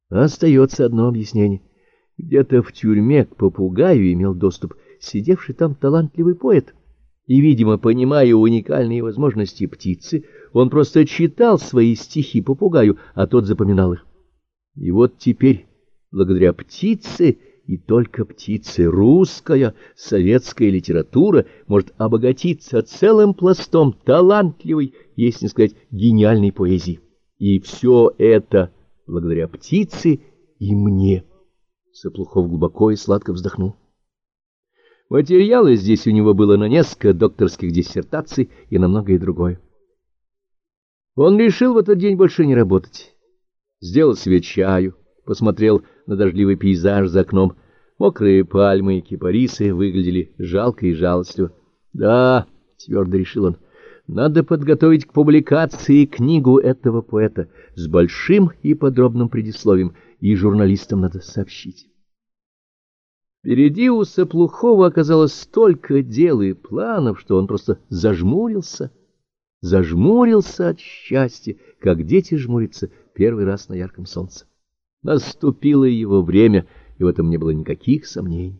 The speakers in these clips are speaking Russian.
Остается одно объяснение. Где-то в тюрьме к попугаю имел доступ сидевший там талантливый поэт. И, видимо, понимая уникальные возможности птицы, он просто читал свои стихи попугаю, а тот запоминал их. И вот теперь, благодаря птице, и только птице, русская, советская литература может обогатиться целым пластом талантливой, если не сказать гениальной поэзии. И все это благодаря птице и мне. Саплухов глубоко и сладко вздохнул. Материала здесь у него было на несколько докторских диссертаций и на многое другое. Он решил в этот день больше не работать. Сделал себе чаю, посмотрел на дождливый пейзаж за окном. Мокрые пальмы и кипарисы выглядели жалко и жалостливо. Да, твердо решил он, надо подготовить к публикации книгу этого поэта с большим и подробным предисловием, и журналистам надо сообщить. Впереди у Саплухова оказалось столько дел и планов, что он просто зажмурился от счастья, как дети жмурятся первый раз на ярком солнце. Наступило его время, и в этом не было никаких сомнений.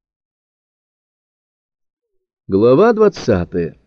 Глава 20.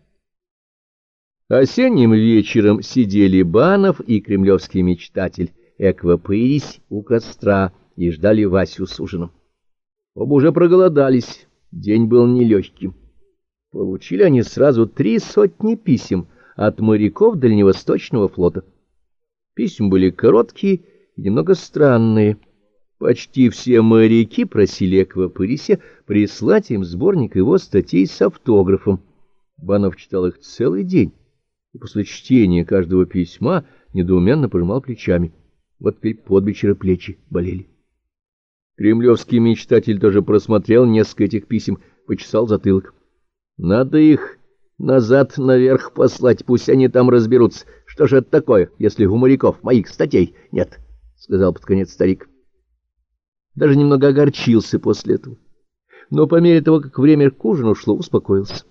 Осенним вечером сидели Банов и кремлевский мечтатель Эквапырись у костра и ждали Васю с ужином. Оба уже проголодались, день был нелегким. Получили они сразу 300 писем от моряков Дальневосточного флота. Письма были короткие и немного странные. Почти все моряки просили Эквапырися прислать им сборник его статей с автографом. Банов читал их целый день, и после чтения каждого письма недоуменно пожимал плечами. Вот теперь под вечер плечи болели. Кремлевский мечтатель тоже просмотрел несколько этих писем, почесал затылок. Надо их назад наверх послать, пусть они там разберутся. Что же это такое, если у моряков моих статей нет, — сказал под конец старик. Даже немного огорчился после этого, но по мере того, как время к ужину шло, успокоился.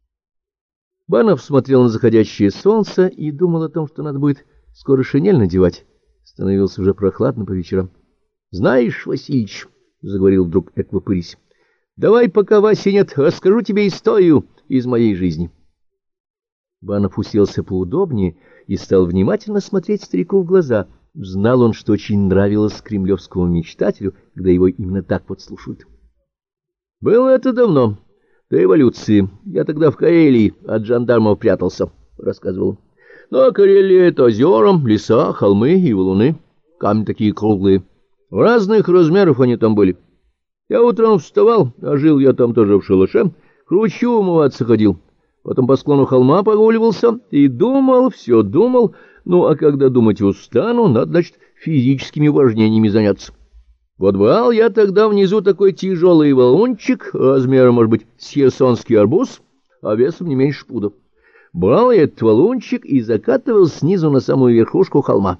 Банов смотрел на заходящее солнце и думал о том, что надо будет скоро шинель надевать. Становился уже прохладно по вечерам. — Знаешь, Васильич, — заговорил вдруг Эквапырись, — давай, пока Васи нет, расскажу тебе историю из моей жизни. Банов уселся поудобнее и стал внимательно смотреть старику в глаза. Знал он, что очень нравилось кремлевскому мечтателю, когда его именно так вот слушают. — Было это давно, до революции. Я тогда в Карелии от жандармов прятался, — рассказывал он. — Но Карелия — это озера, леса, холмы и валуны, камни такие круглые. В разных размеров они там были. Я утром вставал, а жил я там тоже в шалаше, к ручью умываться ходил. Потом по склону холма прогуливался и думал, все думал. Ну, а когда думать устану, надо, значит, физическими упражнениями заняться. Вот брал я тогда внизу такой тяжелый валунчик, размером, может быть, с херсонский арбуз, а весом не меньше пуда. Брал я этот валунчик и закатывал снизу на самую верхушку холма.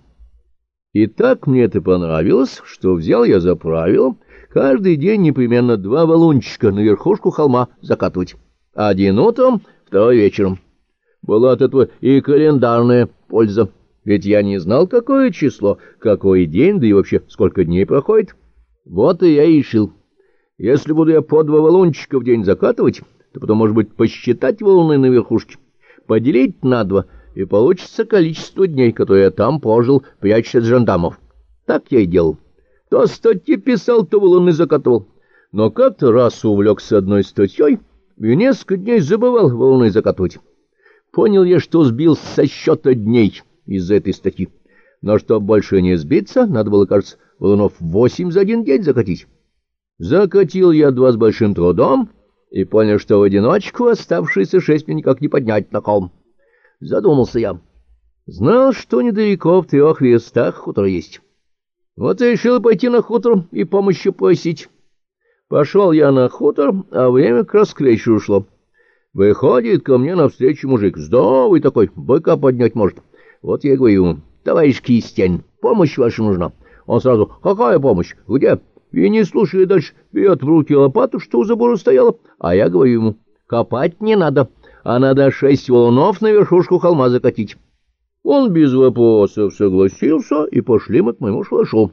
И так мне это понравилось, что взял я за правило каждый день непременно 2 валунчика на верхушку холма закатывать. Один утром, второй вечером. Была от этого и календарная польза, ведь я не знал, какое число, какой день, да и вообще сколько дней проходит. Вот и я и решил. Если буду я по 2 валунчика в день закатывать, то потом, может быть, посчитать валуны на верхушке, поделить на 2, и получится количество дней, которые я там прожил, прячась от жандармов. Так я и делал. То статьи писал, то валуны закатывал. Но как-то раз увлекся одной статьей и несколько дней забывал валуны закатывать. Понял я, что сбил со счета дней из-за этой статьи. Но чтобы больше не сбиться, надо было, кажется, валунов 8 за один день закатить. Закатил я 2 с большим трудом и понял, что в одиночку оставшиеся 6 мне никак не поднять на холм. Задумался я. Знал, что недалеко в 3 верстах хутор есть. Вот и решил пойти на хутор и помощи просить. Пошел я на хутор, а время как раз к вечеру шло. Выходит ко мне навстречу мужик, здоровый такой, быка поднять может. Вот я и говорю ему: товарищ Кистянин, помощь ваша нужна. Он сразу: какая помощь? Где? И не слушая дальше, берет в руки лопату, что у забора стояла, а я говорю ему: копать не надо, а надо 6 валунов на верхушку холма закатить. Он без вопросов согласился, и пошли мы к моему шалашу.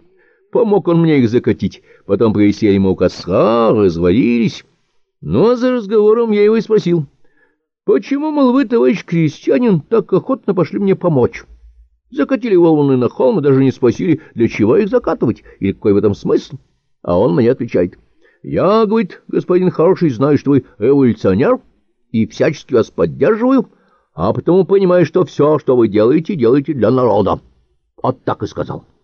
Помог он мне их закатить. Потом присели мы у костра, развалились. Ну, а за разговором я его и спросил: почему, мол, вы, товарищ крестьянин, так охотно пошли мне помочь? Закатили волны на холм и даже не спросили, для чего их закатывать, и какой в этом смысл. А он мне отвечает: я, говорит, господин хороший, знаю, что вы эволюционер, и всячески вас поддерживаю, а потому понимаю, что все, что вы делаете, делаете для народа. Вот так и сказал.